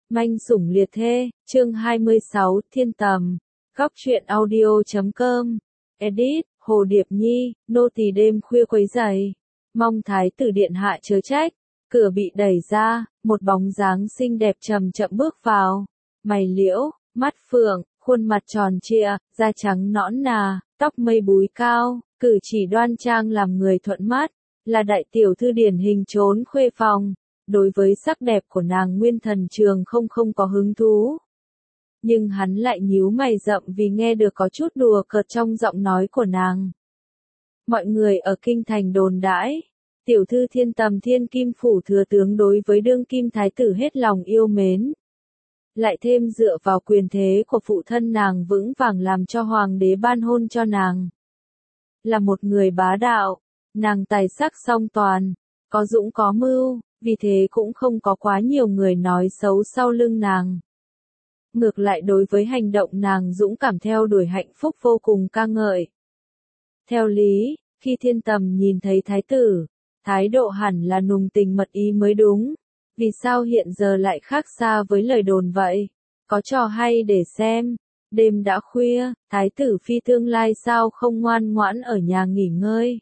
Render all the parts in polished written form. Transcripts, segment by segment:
Manh sủng liệt thê, chương 26, Thiên Tầm, góc truyện audio.com, edit, Hồ Điệp Nhi, nô tỳ đêm khuya quấy rầy, mong thái tử điện hạ chớ trách. Cửa bị đẩy ra, một bóng dáng xinh đẹp chậm chậm bước vào, mày liễu, mắt phượng, khuôn mặt tròn trịa, da trắng nõn nà, tóc mây búi cao, cử chỉ đoan trang làm người thuận mắt, là đại tiểu thư điển hình trốn khuê phòng. Đối với sắc đẹp của nàng Nguyên Thần Trường không có hứng thú. Nhưng hắn lại nhíu mày rậm vì nghe được có chút đùa cợt trong giọng nói của nàng. Mọi người ở kinh thành đồn đãi, tiểu thư Thiên Tầm Thiên Kim phủ thừa tướng đối với đương kim thái tử hết lòng yêu mến. Lại thêm dựa vào quyền thế của phụ thân nàng vững vàng làm cho hoàng đế ban hôn cho nàng. Là một người bá đạo, nàng tài sắc song toàn, có dũng có mưu. Vì thế cũng không có quá nhiều người nói xấu sau lưng nàng. Ngược lại đối với hành động nàng dũng cảm theo đuổi hạnh phúc vô cùng ca ngợi. Theo lý, khi Thiên Tầm nhìn thấy thái tử, thái độ hẳn là nùng tình mật ý mới đúng. Vì sao hiện giờ lại khác xa với lời đồn vậy? Có trò hay để xem. Đêm đã khuya, thái tử phi tương lai sao không ngoan ngoãn ở nhà nghỉ ngơi?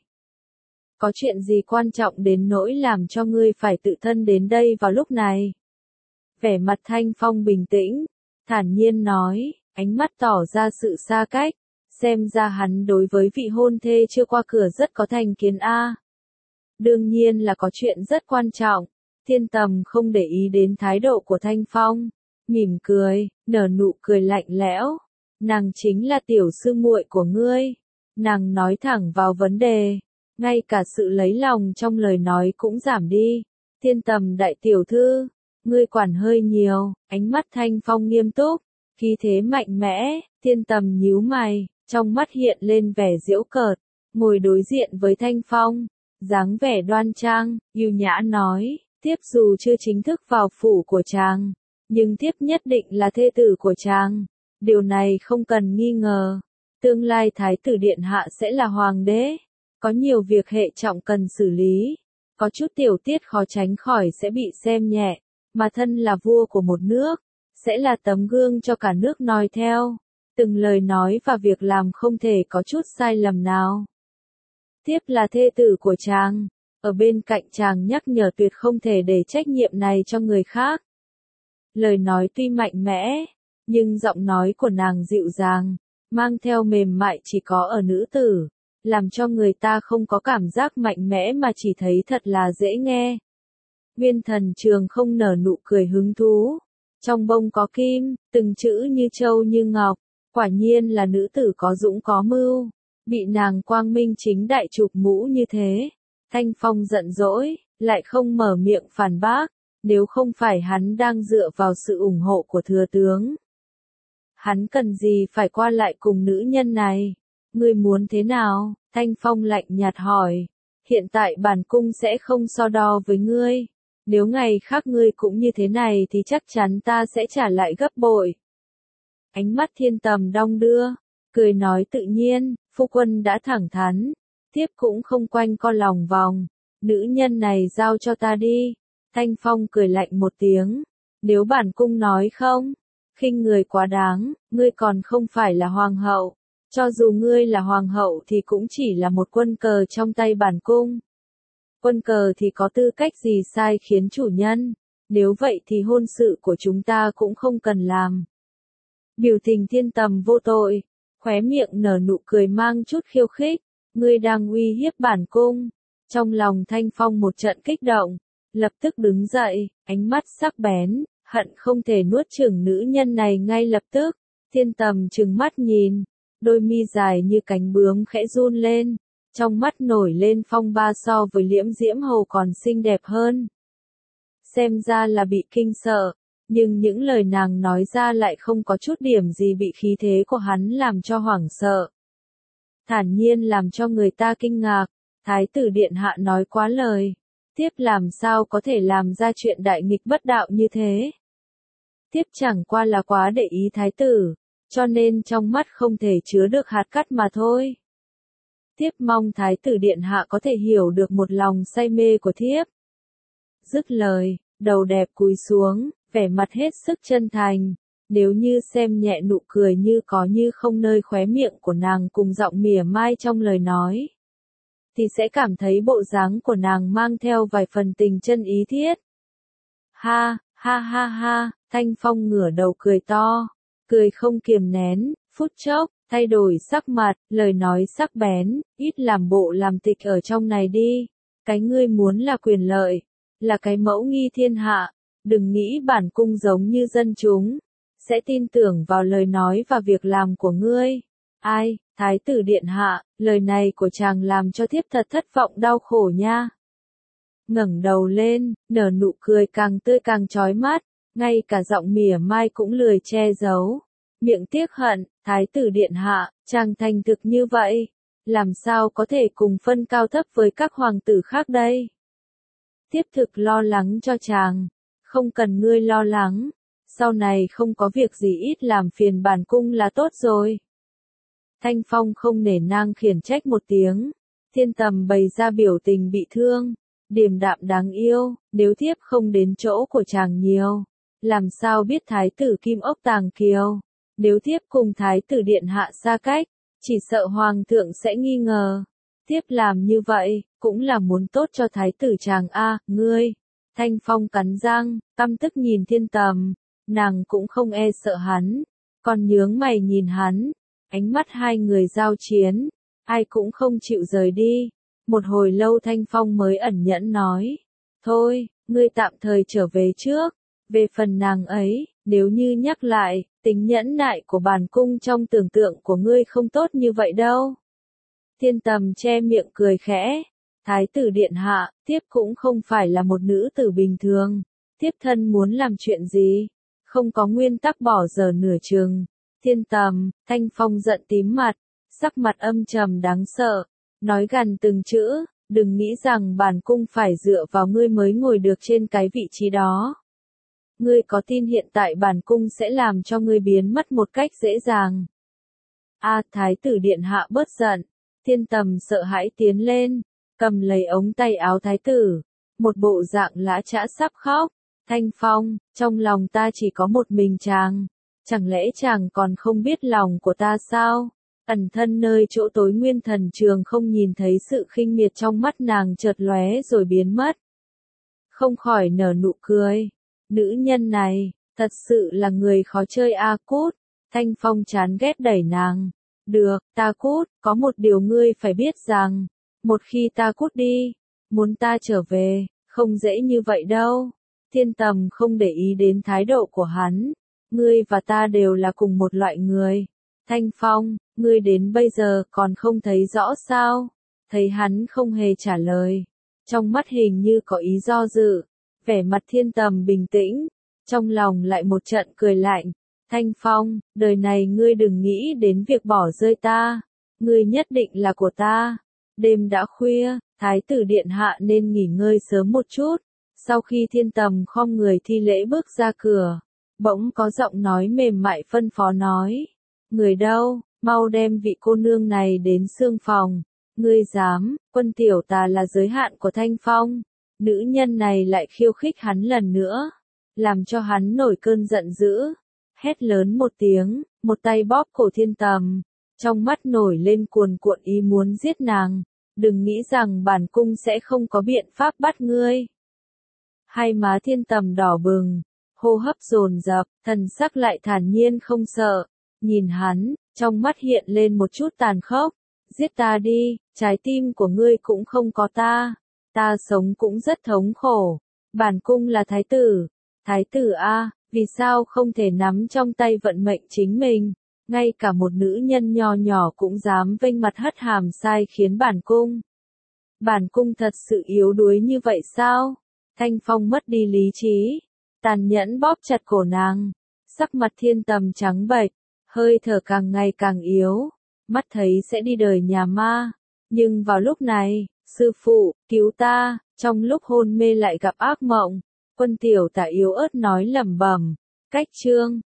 Có chuyện gì quan trọng đến nỗi làm cho ngươi phải tự thân đến đây vào lúc này? Vẻ mặt Thanh Phong bình tĩnh, thản nhiên nói, ánh mắt tỏ ra sự xa cách, xem ra hắn đối với vị hôn thê chưa qua cửa rất có thành kiến a. Đương nhiên là có chuyện rất quan trọng. Thiên Tầm không để ý đến thái độ của Thanh Phong, mỉm cười, nở nụ cười lạnh lẽo. Nàng chính là tiểu sư muội của ngươi. Nàng nói thẳng vào vấn đề. Ngay cả sự lấy lòng trong lời nói cũng giảm đi. Thiên Tầm đại tiểu thư, ngươi quản hơi nhiều, ánh mắt Thanh Phong nghiêm túc, khí thế mạnh mẽ. Thiên Tầm nhíu mày, trong mắt hiện lên vẻ giễu cợt, ngồi đối diện với Thanh Phong, dáng vẻ đoan trang, yêu nhã nói, tiếp dù chưa chính thức vào phủ của chàng, nhưng tiếp nhất định là thê tử của chàng, điều này không cần nghi ngờ. Tương lai thái tử điện hạ sẽ là hoàng đế. Có nhiều việc hệ trọng cần xử lý, có chút tiểu tiết khó tránh khỏi sẽ bị xem nhẹ, mà thân là vua của một nước, sẽ là tấm gương cho cả nước noi theo, từng lời nói và việc làm không thể có chút sai lầm nào. Tiếp là thê tử của chàng, ở bên cạnh chàng nhắc nhở tuyệt không thể để trách nhiệm này cho người khác. Lời nói tuy mạnh mẽ, nhưng giọng nói của nàng dịu dàng, mang theo mềm mại chỉ có ở nữ tử. Làm cho người ta không có cảm giác mạnh mẽ mà chỉ thấy thật là dễ nghe. Nguyên Thần Trường không nở nụ cười hứng thú. Trong bông có kim, từng chữ như châu như ngọc. Quả nhiên là nữ tử có dũng có mưu. Bị nàng quang minh chính đại chụp mũ như thế. Thanh Phong giận dỗi, lại không mở miệng phản bác. Nếu không phải hắn đang dựa vào sự ủng hộ của thừa tướng. Hắn cần gì phải qua lại cùng nữ nhân này? Ngươi muốn thế nào? Thanh Phong lạnh nhạt hỏi. Hiện tại bản cung sẽ không so đo với ngươi. Nếu ngày khác ngươi cũng như thế này thì chắc chắn ta sẽ trả lại gấp bội. Ánh mắt Thiên Tầm đong đưa, cười nói tự nhiên, phu quân đã thẳng thắn. Tiếp cũng không quanh co lòng vòng. Nữ nhân này giao cho ta đi. Thanh Phong cười lạnh một tiếng. Nếu bản cung nói không, khinh người quá đáng, ngươi còn không phải là hoàng hậu. Cho dù ngươi là hoàng hậu thì cũng chỉ là một quân cờ trong tay bản cung. Quân cờ thì có tư cách gì sai khiến chủ nhân, nếu vậy thì hôn sự của chúng ta cũng không cần làm. Biểu tình Thiên Tầm vô tội, khóe miệng nở nụ cười mang chút khiêu khích, ngươi đang uy hiếp bản cung. Trong lòng Thanh Phong một trận kích động, lập tức đứng dậy, ánh mắt sắc bén, hận không thể nuốt chửng nữ nhân này ngay lập tức. Thiên Tầm trừng mắt nhìn. Đôi mi dài như cánh bướm khẽ run lên, trong mắt nổi lên phong ba so với Liễm Diễm Hầu còn xinh đẹp hơn. Xem ra là bị kinh sợ, nhưng những lời nàng nói ra lại không có chút điểm gì bị khí thế của hắn làm cho hoảng sợ. Thản nhiên làm cho người ta kinh ngạc, thái tử điện hạ nói quá lời, tiếp làm sao có thể làm ra chuyện đại nghịch bất đạo như thế. Tiếp chẳng qua là quá để ý thái tử. Cho nên trong mắt không thể chứa được hạt cát mà thôi. Thiếp mong thái tử điện hạ có thể hiểu được một lòng say mê của thiếp. Dứt lời, đầu đẹp cúi xuống, vẻ mặt hết sức chân thành. Nếu như xem nhẹ nụ cười như có như không nơi khóe miệng của nàng cùng giọng mỉa mai trong lời nói, thì sẽ cảm thấy bộ dáng của nàng mang theo vài phần tình chân ý thiết. Ha, ha ha ha, Thanh Phong ngửa đầu cười to, cười không kiềm nén, phút chốc, thay đổi sắc mặt, lời nói sắc bén, ít làm bộ làm tịch ở trong này đi. Cái ngươi muốn là quyền lợi, là cái mẫu nghi thiên hạ, đừng nghĩ bản cung giống như dân chúng, sẽ tin tưởng vào lời nói và việc làm của ngươi. Ai, Thái tử điện hạ, lời này của chàng làm cho thiếp thật thất vọng đau khổ nha. Ngẩng đầu lên, nở nụ cười càng tươi càng chói mắt, ngay cả giọng mỉa mai cũng lười che giấu. Miệng tiếc hận, Thái tử điện hạ, chàng thành thực như vậy, làm sao có thể cùng phân cao thấp với các hoàng tử khác đây? Thiếp thực lo lắng cho chàng, không cần ngươi lo lắng, sau này không có việc gì ít làm phiền bản cung là tốt rồi. Thanh Phong không nể nang khiển trách một tiếng, Thiên Tầm bày ra biểu tình bị thương, điềm đạm đáng yêu, nếu thiếp không đến chỗ của chàng nhiều, làm sao biết thái tử Kim Ốc Tàng Kiều, nếu thiếp cùng thái tử điện hạ xa cách, chỉ sợ hoàng thượng sẽ nghi ngờ, thiếp làm như vậy, cũng là muốn tốt cho thái tử chàng a, ngươi. Thanh Phong cắn răng, căm tức nhìn Thiên Tầm, nàng cũng không e sợ hắn, còn nhướng mày nhìn hắn, ánh mắt hai người giao chiến, ai cũng không chịu rời đi. Một hồi lâu Thanh Phong mới ẩn nhẫn nói, thôi, ngươi tạm thời trở về trước, về phần nàng ấy, nếu như nhắc lại, tính nhẫn nại của bản cung trong tưởng tượng của ngươi không tốt như vậy đâu. Thiên Tầm che miệng cười khẽ, thái tử điện hạ, thiếp cũng không phải là một nữ tử bình thường, thiếp thân muốn làm chuyện gì, không có nguyên tắc bỏ dở nửa chừng. Thiên Tầm, Thanh Phong giận tím mặt, sắc mặt âm trầm đáng sợ, nói gằn từng chữ, đừng nghĩ rằng bản cung phải dựa vào ngươi mới ngồi được trên cái vị trí đó. Ngươi có tin hiện tại bản cung sẽ làm cho ngươi biến mất một cách dễ dàng? A, thái tử điện hạ bớt giận. Thiên Tầm sợ hãi tiến lên, cầm lấy ống tay áo thái tử, một bộ dạng lã chã sắp khóc. Thanh Phong, trong lòng ta chỉ có một mình chàng, chẳng lẽ chàng còn không biết lòng của ta sao? Ẩn thân nơi chỗ tối Nguyên Thần Trường không nhìn thấy sự khinh miệt trong mắt nàng chợt lóe rồi biến mất. Không khỏi nở nụ cười. Nữ nhân này, thật sự là người khó chơi a, cút. Thanh Phong chán ghét đẩy nàng. Được, ta cút, có một điều ngươi phải biết rằng, một khi ta cút đi, muốn ta trở về, không dễ như vậy đâu. Thiên Tầm không để ý đến thái độ của hắn. Ngươi và ta đều là cùng một loại người. Thanh Phong, ngươi đến bây giờ còn không thấy rõ sao? Thấy hắn không hề trả lời. Trong mắt hình như có ý do dự. Vẻ mặt Thiên Tầm bình tĩnh. Trong lòng lại một trận cười lạnh. Thanh Phong, đời này ngươi đừng nghĩ đến việc bỏ rơi ta. Ngươi nhất định là của ta. Đêm đã khuya, thái tử điện hạ nên nghỉ ngơi sớm một chút. Sau khi Thiên Tầm khom người thi lễ bước ra cửa, bỗng có giọng nói mềm mại phân phó nói. Người đâu, mau đem vị cô nương này đến xương phòng. Ngươi dám, quân tiểu tà là giới hạn của Thanh Phong. Nữ nhân này lại khiêu khích hắn lần nữa, làm cho hắn nổi cơn giận dữ. Hét lớn một tiếng, một tay bóp cổ Thiên Tầm, trong mắt nổi lên cuồn cuộn ý muốn giết nàng. Đừng nghĩ rằng bản cung sẽ không có biện pháp bắt ngươi. Hai má Thiên Tầm đỏ bừng, hô hấp dồn dập, thần sắc lại thản nhiên không sợ. Nhìn hắn, trong mắt hiện lên một chút tàn khốc. Giết ta đi, trái tim của ngươi cũng không có ta. Ta sống cũng rất thống khổ. Bản cung là thái tử. Thái tử a, vì sao không thể nắm trong tay vận mệnh chính mình? Ngay cả một nữ nhân nho nhỏ cũng dám vênh mặt hất hàm sai khiến bản cung. Bản cung thật sự yếu đuối như vậy sao? Thanh Phong mất đi lý trí, tàn nhẫn bóp chặt cổ nàng. Sắc mặt Thiên Tầm trắng bệch, hơi thở càng ngày càng yếu, mắt thấy sẽ đi đời nhà ma. Nhưng vào lúc này, sư phụ, cứu ta, trong lúc hôn mê lại gặp ác mộng. Quân tiểu tả yếu ớt nói lẩm bẩm, cách chương